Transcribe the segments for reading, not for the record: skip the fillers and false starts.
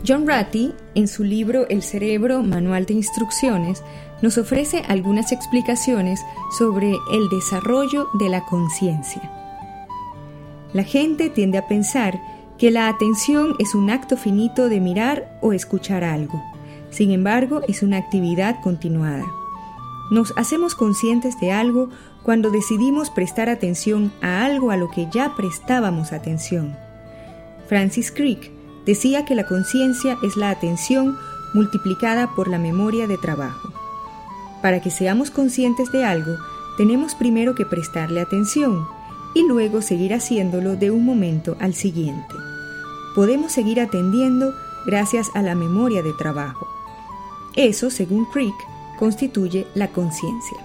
John Ratey, en su libro El cerebro, manual de instrucciones, nos ofrece algunas explicaciones sobre el desarrollo de la conciencia. La gente tiende a pensar que la atención es un acto finito de mirar o escuchar algo. Sin embargo, es una actividad continuada. Nos hacemos conscientes de algo cuando decidimos prestar atención a algo a lo que ya prestábamos atención. Francis Crick decía que la conciencia es la atención multiplicada por la memoria de trabajo. Para que seamos conscientes de algo, tenemos primero que prestarle atención y luego seguir haciéndolo de un momento al siguiente. Podemos seguir atendiendo gracias a la memoria de trabajo. Eso, según Crick, constituye la conciencia.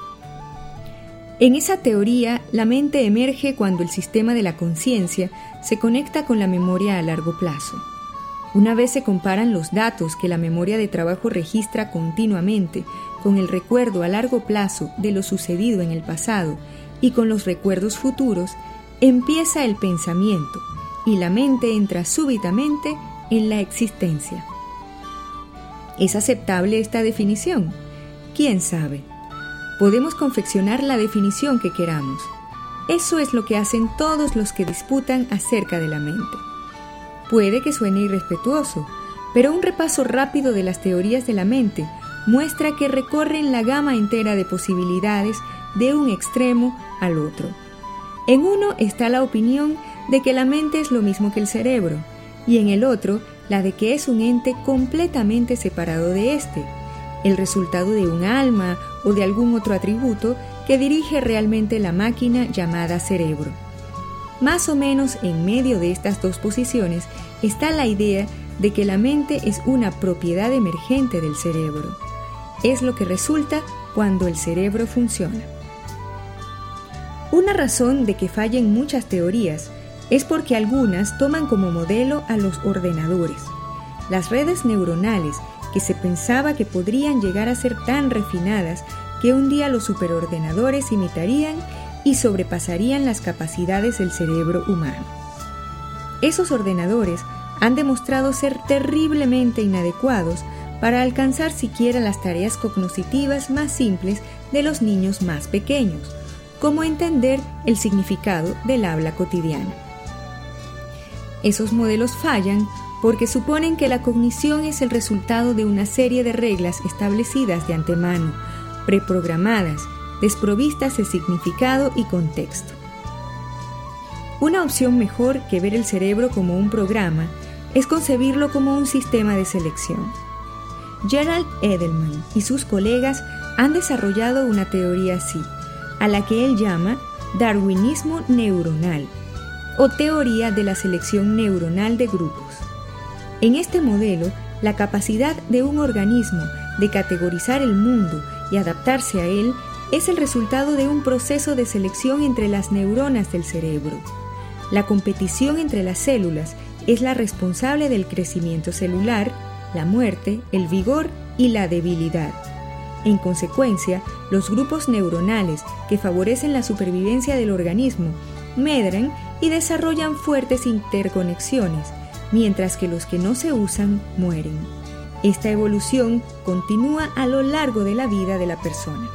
En esa teoría, la mente emerge cuando el sistema de la conciencia se conecta con la memoria a largo plazo. Una vez se comparan los datos que la memoria de trabajo registra continuamente con el recuerdo a largo plazo de lo sucedido en el pasado y con los recuerdos futuros, empieza el pensamiento y la mente entra súbitamente en la existencia. ¿Es aceptable esta definición? ¿Quién sabe? Podemos confeccionar la definición que queramos. Eso es lo que hacen todos los que disputan acerca de la mente. Puede que suene irrespetuoso, pero un repaso rápido de las teorías de la mente muestra que recorren la gama entera de posibilidades de un extremo al otro. En uno está la opinión de que la mente es lo mismo que el cerebro, y en el otro la de que es un ente completamente separado de este, el resultado de un alma o de algún otro atributo que dirige realmente la máquina llamada cerebro. Más o menos en medio de estas dos posiciones está la idea de que la mente es una propiedad emergente del cerebro. Es lo que resulta cuando el cerebro funciona. Una razón de que fallen muchas teorías es porque algunas toman como modelo a los ordenadores, las redes neuronales que se pensaba que podrían llegar a ser tan refinadas que un día los superordenadores imitarían y sobrepasarían las capacidades del cerebro humano. Esos ordenadores han demostrado ser terriblemente inadecuados para alcanzar siquiera las tareas cognitivas más simples de los niños más pequeños, como entender el significado del habla cotidiana. Esos modelos fallan porque suponen que la cognición es el resultado de una serie de reglas establecidas de antemano, preprogramadas, desprovistas de significado y contexto. Una opción mejor que ver el cerebro como un programa es concebirlo como un sistema de selección. Gerald Edelman y sus colegas han desarrollado una teoría así, a la que él llama darwinismo neuronal o teoría de la selección neuronal de grupos. En este modelo, la capacidad de un organismo de categorizar el mundo y adaptarse a él es el resultado de un proceso de selección entre las neuronas del cerebro. La competición entre las células es la responsable del crecimiento celular, la muerte, el vigor y la debilidad. En consecuencia, los grupos neuronales que favorecen la supervivencia del organismo medran y desarrollan fuertes interconexiones, mientras que los que no se usan mueren. Esta evolución continúa a lo largo de la vida de la persona.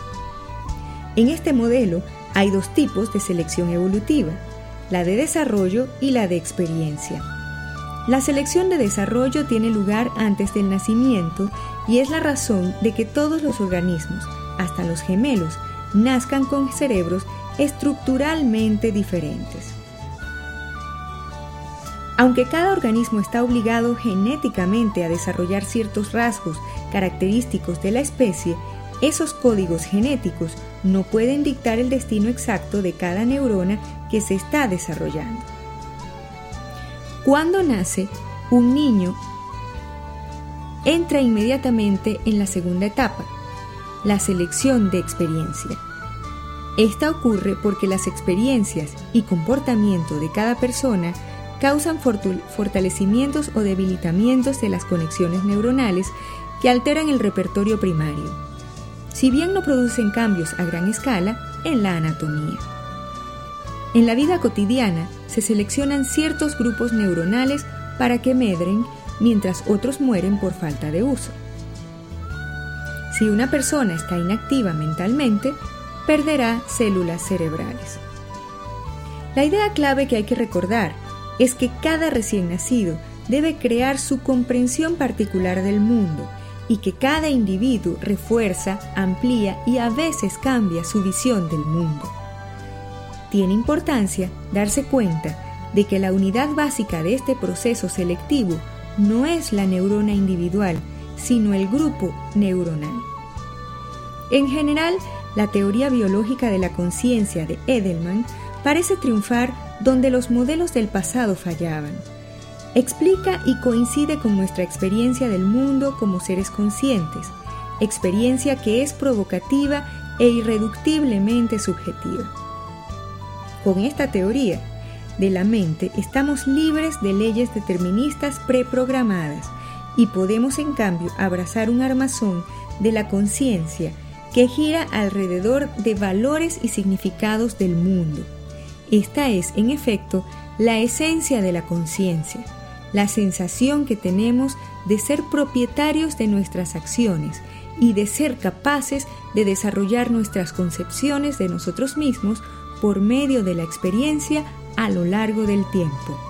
En este modelo hay dos tipos de selección evolutiva, la de desarrollo y la de experiencia. La selección de desarrollo tiene lugar antes del nacimiento y es la razón de que todos los organismos, hasta los gemelos, nazcan con cerebros estructuralmente diferentes. Aunque cada organismo está obligado genéticamente a desarrollar ciertos rasgos característicos de la especie, esos códigos genéticos no pueden dictar el destino exacto de cada neurona que se está desarrollando. Cuando nace, un niño entra inmediatamente en la segunda etapa, la selección de experiencia. Esta ocurre porque las experiencias y comportamiento de cada persona causan fortalecimientos o debilitamientos de las conexiones neuronales que alteran el repertorio primario, si bien no producen cambios a gran escala en la anatomía. En la vida cotidiana se seleccionan ciertos grupos neuronales para que medren mientras otros mueren por falta de uso. Si una persona está inactiva mentalmente, perderá células cerebrales. La idea clave que hay que recordar es que cada recién nacido debe crear su comprensión particular del mundo y que cada individuo refuerza, amplía y a veces cambia su visión del mundo. Tiene importancia darse cuenta de que la unidad básica de este proceso selectivo no es la neurona individual, sino el grupo neuronal. En general, la teoría biológica de la conciencia de Edelman parece triunfar donde los modelos del pasado fallaban. Explica y coincide con nuestra experiencia del mundo como seres conscientes, experiencia que es provocativa e irreductiblemente subjetiva. Con esta teoría de la mente estamos libres de leyes deterministas preprogramadas y podemos en cambio abrazar un armazón de la conciencia que gira alrededor de valores y significados del mundo. Esta es, en efecto, la esencia de la conciencia, la sensación que tenemos de ser propietarios de nuestras acciones y de ser capaces de desarrollar nuestras concepciones de nosotros mismos por medio de la experiencia a lo largo del tiempo.